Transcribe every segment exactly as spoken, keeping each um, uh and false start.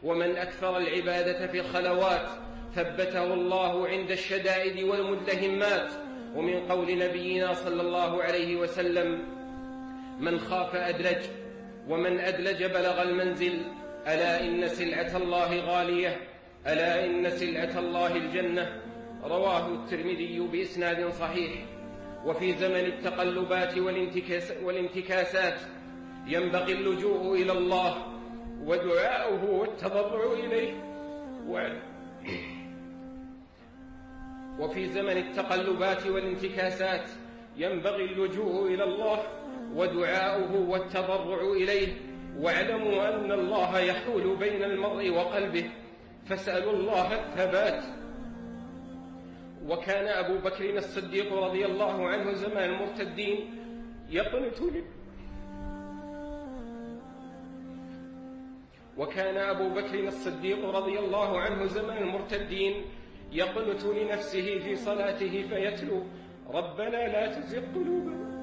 ومن أكثر العبادة في الخلوات ثبته الله عند الشدائد والملتهمات. ومن قول نبينا صلى الله عليه وسلم: من خاف أدلج، ومن أدلج بلغ المنزل، ألا إن سلعة الله غالية، ألا إن سلعة الله الجنة. رواه الترمذي بإسناد صحيح. وفي زمن التقلبات والانتكاسات ينبغي اللجوء إلى الله ودعاؤه والتضرع إليه. وفي زمن التقلبات والانتكاسات ينبغي اللجوء إلى الله ودعاؤه والتضرع إليه. واعلموا أن الله يحول بين المرء وقلبه، فاسألوا الله الثبات. وكان أبو بكر الصديق رضي الله عنه زمان المرتدين يقنت وكان أبو بكر الصديق رضي الله عنه زمان المرتدين يقنت لنفسه في صلاته فيتلو: ربنا لا تزغ قلوبنا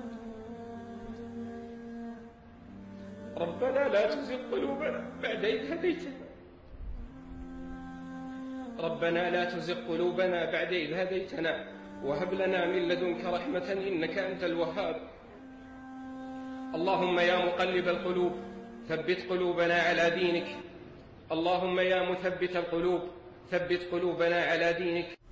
ربنا لا تزغ قلوبنا بعد إذ هديتنا ربنا لا تزغ قلوبنا بعد إذ هديتنا وهب لنا من لدنك رحمة إنك أنت الوهاب. اللهم يا مقلب القلوب ثبت قلوبنا على دينك. اللهم يا مثبت القلوب ثبت قلوبنا على دينك.